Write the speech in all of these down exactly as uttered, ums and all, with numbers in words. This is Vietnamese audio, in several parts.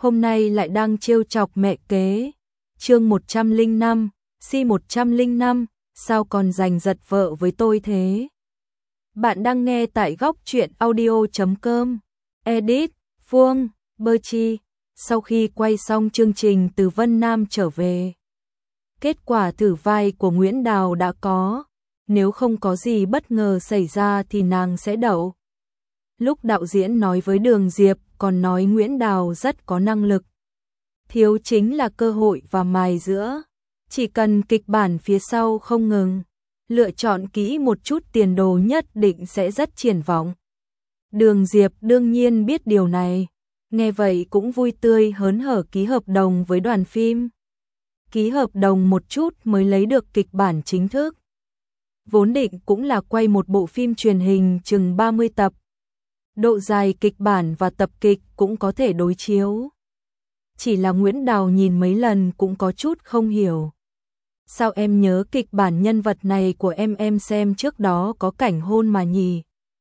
hôm nay lại đang trêu chọc mẹ kế. Chương một trăm lẻ năm, si một trăm lẻ năm, sao còn giành giật vợ với tôi thế? Bạn đang nghe tại góc truyện audio chấm com. Edit, Phương, Bơ Chi. Sau khi quay xong chương trình từ Vân Nam trở về, kết quả thử vai của Nguyễn Đào đã có. Nếu không có gì bất ngờ xảy ra thì nàng sẽ đậu. Lúc đạo diễn nói với Đường Diệp còn nói Nguyễn Đào rất có năng lực. Thiếu chính là cơ hội và mài giũa. Chỉ cần kịch bản phía sau không ngừng lựa chọn kỹ một chút, tiền đồ nhất định sẽ rất triển vọng. Đường Diệp đương nhiên biết điều này, nghe vậy cũng vui tươi hớn hở ký hợp đồng với đoàn phim. Ký hợp đồng một chút mới lấy được kịch bản chính thức. Vốn định cũng là quay một bộ phim truyền hình chừng ba mươi tập. Độ dài kịch bản và tập kịch cũng có thể đối chiếu. Chỉ là Nguyễn Đào nhìn mấy lần cũng có chút không hiểu. Sao em nhớ kịch bản nhân vật này của em em xem trước đó có cảnh hôn mà nhỉ?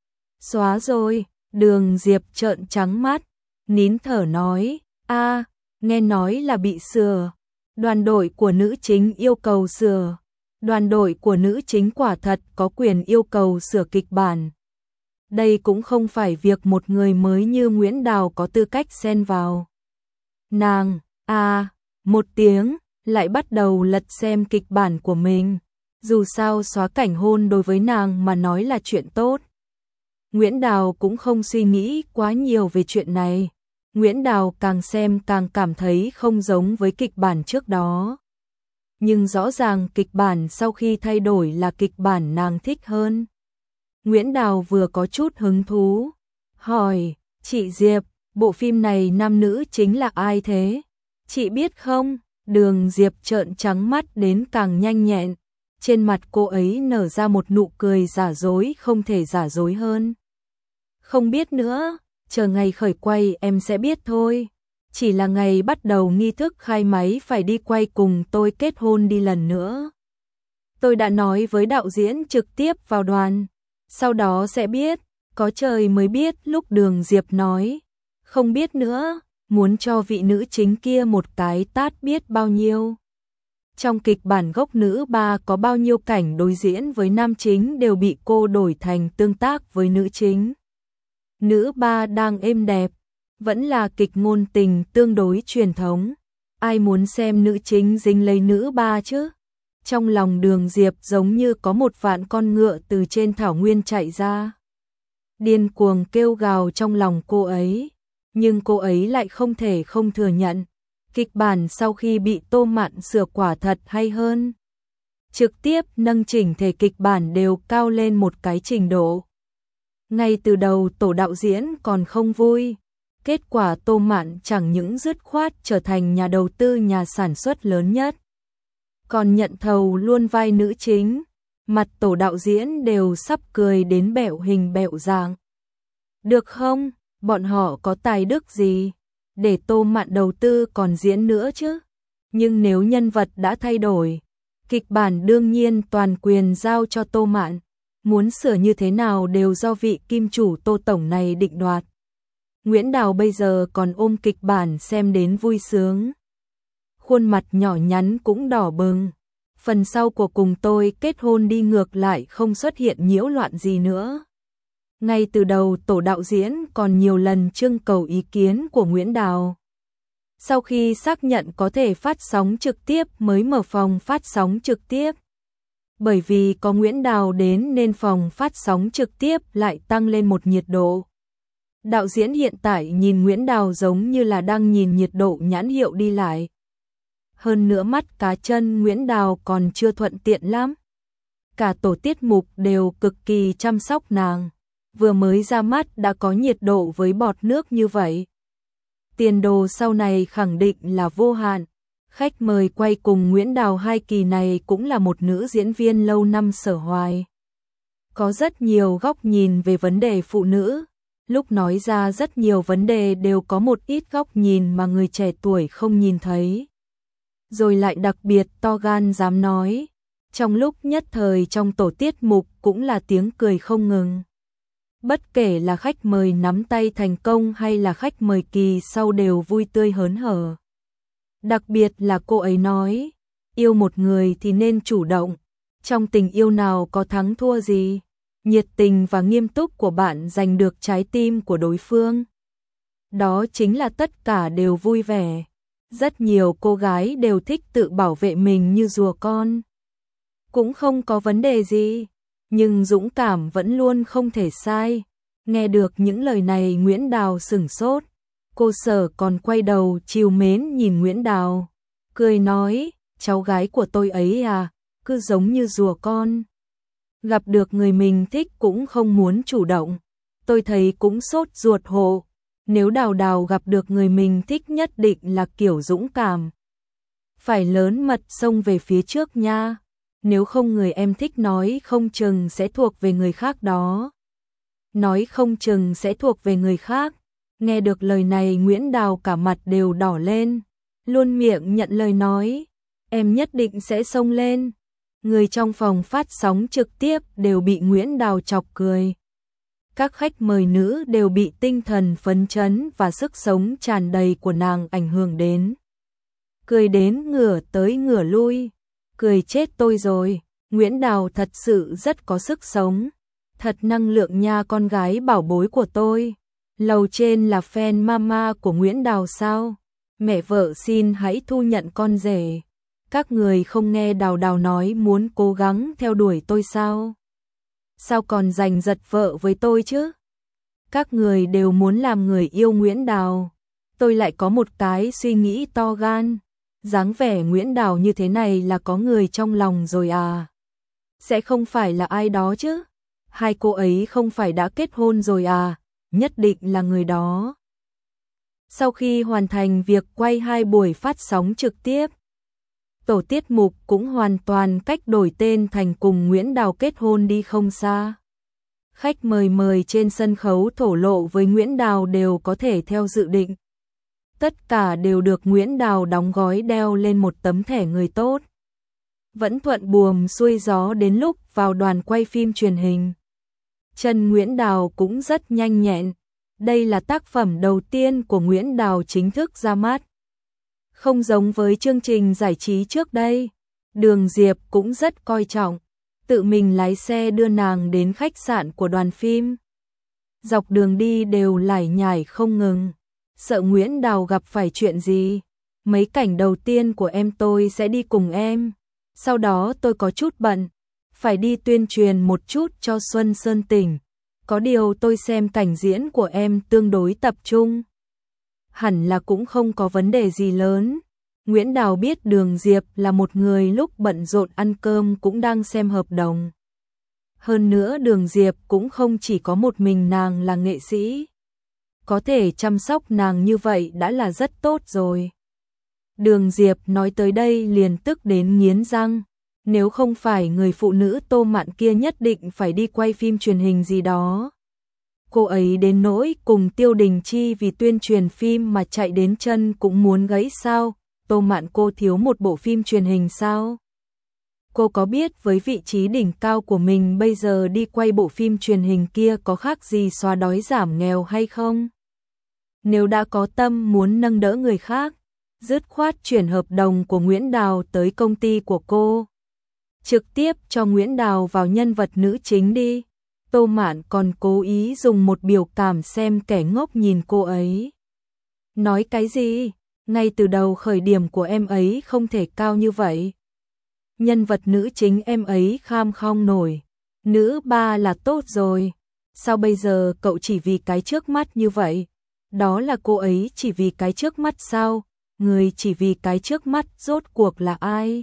Xóa rồi, Đường Diệp trợn trắng mắt, nín thở nói, a, nghe nói là bị sửa. Đoàn đội của nữ chính yêu cầu sửa. Đoàn đội của nữ chính quả thật có quyền yêu cầu sửa kịch bản. Đây cũng không phải việc một người mới như Nguyễn Đào có tư cách xen vào. Nàng, à, một tiếng, lại bắt đầu lật xem kịch bản của mình. Dù sao xóa cảnh hôn đối với nàng mà nói là chuyện tốt. Nguyễn Đào cũng không suy nghĩ quá nhiều về chuyện này. Nguyễn Đào càng xem càng cảm thấy không giống với kịch bản trước đó. Nhưng rõ ràng kịch bản sau khi thay đổi là kịch bản nàng thích hơn. Nguyễn Đào vừa có chút hứng thú, hỏi, chị Diệp, bộ phim này nam nữ chính là ai thế? Chị biết không? Đường Diệp trợn trắng mắt đến càng nhanh nhẹn. Trên mặt cô ấy nở ra một nụ cười giả dối không thể giả dối hơn. Không biết nữa, chờ ngày khởi quay em sẽ biết thôi. Chỉ là ngày bắt đầu nghi thức khai máy phải đi quay cùng tôi kết hôn đi lần nữa. Tôi đã nói với đạo diễn trực tiếp vào đoàn. Sau đó sẽ biết, có trời mới biết. Lúc Đường Diệp nói, không biết nữa, muốn cho vị nữ chính kia một cái tát biết bao nhiêu. Trong kịch bản gốc nữ ba có bao nhiêu cảnh đối diễn với nam chính đều bị cô đổi thành tương tác với nữ chính. Nữ ba đang êm đẹp, vẫn là kịch ngôn tình tương đối truyền thống. Ai muốn xem nữ chính dính lấy nữ ba chứ? Trong lòng Đường Diệp giống như có một vạn con ngựa từ trên thảo nguyên chạy ra. Điên cuồng kêu gào trong lòng cô ấy. Nhưng cô ấy lại không thể không thừa nhận. Kịch bản sau khi bị Tô Mạn sửa quả thật hay hơn. Trực tiếp nâng chỉnh thể kịch bản đều cao lên một cái trình độ. Ngay từ đầu tổ đạo diễn còn không vui. Kết quả Tô Mạn chẳng những dứt khoát trở thành nhà đầu tư nhà sản xuất lớn nhất. Còn nhận thầu luôn vai nữ chính. Mặt tổ đạo diễn đều sắp cười đến bẹo hình bẹo dạng. Được không? Bọn họ có tài đức gì? Để Tô Mạn đầu tư còn diễn nữa chứ? Nhưng nếu nhân vật đã thay đổi, kịch bản đương nhiên toàn quyền giao cho Tô Mạn. Muốn sửa như thế nào đều do vị kim chủ Tô Tổng này định đoạt. Nguyễn Đào bây giờ còn ôm kịch bản xem đến vui sướng. Khuôn mặt nhỏ nhắn cũng đỏ bừng. Phần sau của cùng tôi kết hôn đi ngược lại không xuất hiện nhiễu loạn gì nữa. Ngay từ đầu tổ đạo diễn còn nhiều lần trưng cầu ý kiến của Nguyễn Đào. Sau khi xác nhận có thể phát sóng trực tiếp mới mở phòng phát sóng trực tiếp. Bởi vì có Nguyễn Đào đến nên phòng phát sóng trực tiếp lại tăng lên một nhiệt độ. Đạo diễn hiện tại nhìn Nguyễn Đào giống như là đang nhìn nhiệt độ nhãn hiệu đi lại. Hơn nữa mắt cá chân Nguyễn Đào còn chưa thuận tiện lắm. Cả tổ tiết mục đều cực kỳ chăm sóc nàng. Vừa mới ra mắt đã có nhiệt độ với bọt nước như vậy. Tiền đồ sau này khẳng định là vô hạn. Khách mời quay cùng Nguyễn Đào hai kỳ này cũng là một nữ diễn viên lâu năm Sở Hoài. Có rất nhiều góc nhìn về vấn đề phụ nữ. Lúc nói ra rất nhiều vấn đề đều có một ít góc nhìn mà người trẻ tuổi không nhìn thấy. Rồi lại đặc biệt to gan dám nói. Trong lúc nhất thời trong tổ tiết mục cũng là tiếng cười không ngừng. Bất kể là khách mời nắm tay thành công hay là khách mời kỳ sau đều vui tươi hớn hở. Đặc biệt là cô ấy nói, yêu một người thì nên chủ động, trong tình yêu nào có thắng thua gì, nhiệt tình và nghiêm túc của bạn giành được trái tim của đối phương. Đó chính là tất cả đều vui vẻ. Rất nhiều cô gái đều thích tự bảo vệ mình như rùa con. Cũng không có vấn đề gì, nhưng dũng cảm vẫn luôn không thể sai. Nghe được những lời này Nguyễn Đào sửng sốt. Cô Sở còn quay đầu trìu mến nhìn Nguyễn Đào, cười nói, cháu gái của tôi ấy à, cứ giống như rùa con. Gặp được người mình thích cũng không muốn chủ động. Tôi thấy cũng sốt ruột hộ. Nếu Đào Đào gặp được người mình thích nhất định là kiểu dũng cảm. Phải lớn mật xông về phía trước nha. Nếu không người em thích nói không chừng sẽ thuộc về người khác đó. Nói không chừng sẽ thuộc về người khác. Nghe được lời này Nguyễn Đào cả mặt đều đỏ lên. Luôn miệng nhận lời nói. Em nhất định sẽ xông lên. Người trong phòng phát sóng trực tiếp đều bị Nguyễn Đào chọc cười. Các khách mời nữ đều bị tinh thần phấn chấn và sức sống tràn đầy của nàng ảnh hưởng đến. Cười đến ngửa tới ngửa lui. Cười chết tôi rồi. Nguyễn Đào thật sự rất có sức sống. Thật năng lượng nha con gái bảo bối của tôi. Lầu trên là fan mama của Nguyễn Đào sao? Mẹ vợ xin hãy thu nhận con rể. Các người không nghe Đào Đào nói muốn cố gắng theo đuổi tôi sao? Sao còn giành giật vợ với tôi chứ? Các người đều muốn làm người yêu Nguyễn Đào. Tôi lại có một cái suy nghĩ to gan. Dáng vẻ Nguyễn Đào như thế này là có người trong lòng rồi à? Sẽ không phải là ai đó chứ? Hai cô ấy không phải đã kết hôn rồi à? Nhất định là người đó. Sau khi hoàn thành việc quay hai buổi phát sóng trực tiếp, tổ tiết mục cũng hoàn toàn cách đổi tên thành cùng Nguyễn Đào kết hôn đi không xa. Khách mời mời trên sân khấu thổ lộ với Nguyễn Đào đều có thể theo dự định. Tất cả đều được Nguyễn Đào đóng gói đeo lên một tấm thẻ người tốt. Vẫn thuận buồm xuôi gió đến lúc vào đoàn quay phim truyền hình. Chân Nguyễn Đào cũng rất nhanh nhẹn. Đây là tác phẩm đầu tiên của Nguyễn Đào chính thức ra mắt. Không giống với chương trình giải trí trước đây, Đường Diệp cũng rất coi trọng, tự mình lái xe đưa nàng đến khách sạn của đoàn phim. Dọc đường đi đều lải nhải không ngừng, sợ Nguyễn Đào gặp phải chuyện gì. Mấy cảnh đầu tiên của em tôi sẽ đi cùng em, sau đó tôi có chút bận, phải đi tuyên truyền một chút cho Xuân Sơn tỉnh. Có điều tôi xem cảnh diễn của em tương đối tập trung. Hẳn là cũng không có vấn đề gì lớn. Nguyễn Đào biết Đường Diệp là một người lúc bận rộn ăn cơm cũng đang xem hợp đồng. Hơn nữa Đường Diệp cũng không chỉ có một mình nàng là nghệ sĩ. Có thể chăm sóc nàng như vậy đã là rất tốt rồi. Đường Diệp nói tới đây liền tức đến nghiến răng. Nếu không phải người phụ nữ Tô Mạn kia nhất định phải đi quay phim truyền hình gì đó. Cô ấy đến nỗi cùng Tiêu Đình Chi vì tuyên truyền phim mà chạy đến chân cũng muốn gãy sao? Tô Mạn cô thiếu một bộ phim truyền hình sao? Cô có biết với vị trí đỉnh cao của mình bây giờ đi quay bộ phim truyền hình kia có khác gì xóa đói giảm nghèo hay không? Nếu đã có tâm muốn nâng đỡ người khác, dứt khoát chuyển hợp đồng của Nguyễn Đào tới công ty của cô. Trực tiếp cho Nguyễn Đào vào nhân vật nữ chính đi. Tô Mạn còn cố ý dùng một biểu cảm xem kẻ ngốc nhìn cô ấy. Nói cái gì? Ngay từ đầu khởi điểm của em ấy không thể cao như vậy. Nhân vật nữ chính em ấy kham không nổi. Nữ ba là tốt rồi. Sao bây giờ cậu chỉ vì cái trước mắt như vậy? Đó là cô ấy chỉ vì cái trước mắt sao? Người chỉ vì cái trước mắt rốt cuộc là ai?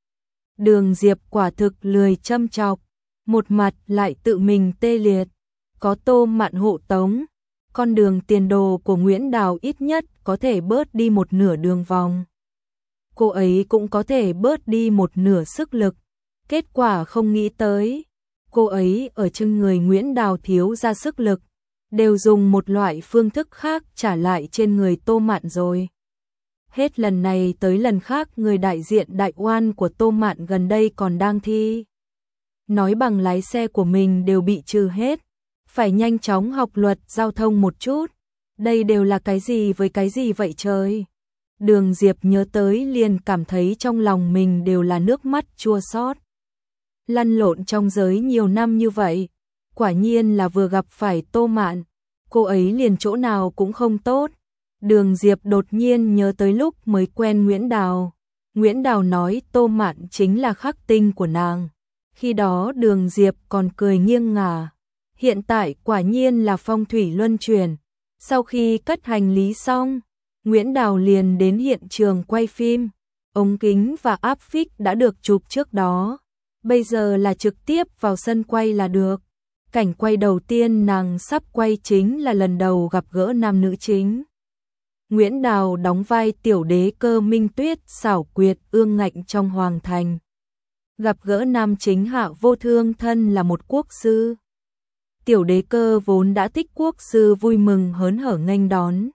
Đường Diệp quả thực lười châm chọc, một mặt lại tự mình tê liệt. Có Tô Mạn hộ tống, con đường tiền đồ của Nguyễn Đào ít nhất có thể bớt đi một nửa đường vòng. Cô ấy cũng có thể bớt đi một nửa sức lực. Kết quả không nghĩ tới, cô ấy ở trên người Nguyễn Đào thiếu ra sức lực, đều dùng một loại phương thức khác trả lại trên người Tô Mạn rồi. Hết lần này tới lần khác người đại diện đại oan của Tô Mạn gần đây còn đang thi. Nói bằng lái xe của mình đều bị trừ hết. phải nhanh chóng học luật giao thông một chút. Đây đều là cái gì với cái gì vậy trời? Đường Diệp nhớ tới liền cảm thấy trong lòng mình đều là nước mắt chua xót. Lăn lộn trong giới nhiều năm như vậy, quả nhiên là vừa gặp phải Tô Mạn, cô ấy liền chỗ nào cũng không tốt. Đường Diệp đột nhiên nhớ tới lúc mới quen Nguyễn Đào. Nguyễn Đào nói Tô Mạn chính là khắc tinh của nàng. Khi đó Đường Diệp còn cười nghiêng ngả. Hiện tại quả nhiên là phong thủy luân chuyển. Sau khi cất hành lý xong, Nguyễn Đào liền đến hiện trường quay phim. Ống kính và áp phích đã được chụp trước đó. Bây giờ là trực tiếp vào sân quay là được. Cảnh quay đầu tiên nàng sắp quay chính là lần đầu gặp gỡ nam nữ chính. Nguyễn Đào đóng vai tiểu đế cơ Minh Tuyết xảo quyệt ương ngạnh trong hoàng thành. Gặp gỡ nam chính Hạ Vô Thương thân là một quốc sư. Tiểu đế cơ vốn đã thích quốc sư vui mừng hớn hở nghênh đón.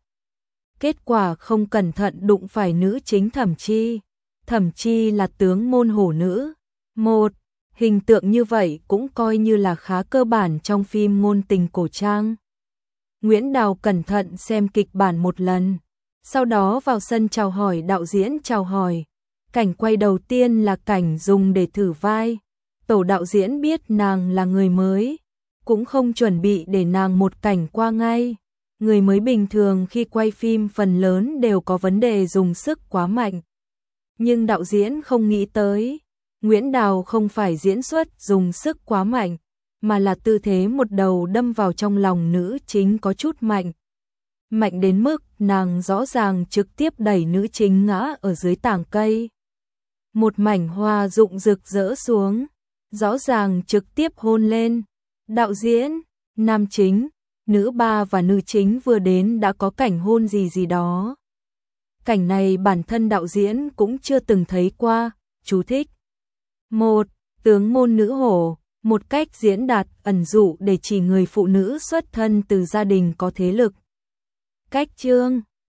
Kết quả không cẩn thận đụng phải nữ chính Thẩm Chi. Thẩm Chi là tướng môn hổ nữ. Một, hình tượng như vậy cũng coi như là khá cơ bản trong phim ngôn tình cổ trang. Nguyễn Đào cẩn thận xem kịch bản một lần. Sau đó vào sân chào hỏi đạo diễn chào hỏi. Cảnh quay đầu tiên là cảnh dùng để thử vai. Tổ đạo diễn biết nàng là người mới, cũng không chuẩn bị để nàng một cảnh qua ngay. Người mới bình thường khi quay phim phần lớn đều có vấn đề dùng sức quá mạnh. Nhưng đạo diễn không nghĩ tới, Nguyễn Đào không phải diễn xuất dùng sức quá mạnh, mà là tư thế một đầu đâm vào trong lòng nữ chính có chút mạnh. Mạnh đến mức nàng rõ ràng trực tiếp đẩy nữ chính ngã ở dưới tảng cây. Một mảnh hoa rụng rực rỡ xuống, rõ ràng trực tiếp hôn lên. Đạo diễn, nam chính, nữ ba và nữ chính vừa đến đã có cảnh hôn gì gì đó. Cảnh này bản thân đạo diễn cũng chưa từng thấy qua, chú thích. Một, tướng môn nữ hổ, một cách diễn đạt ẩn dụ để chỉ người phụ nữ xuất thân từ gia đình có thế lực. Cách chương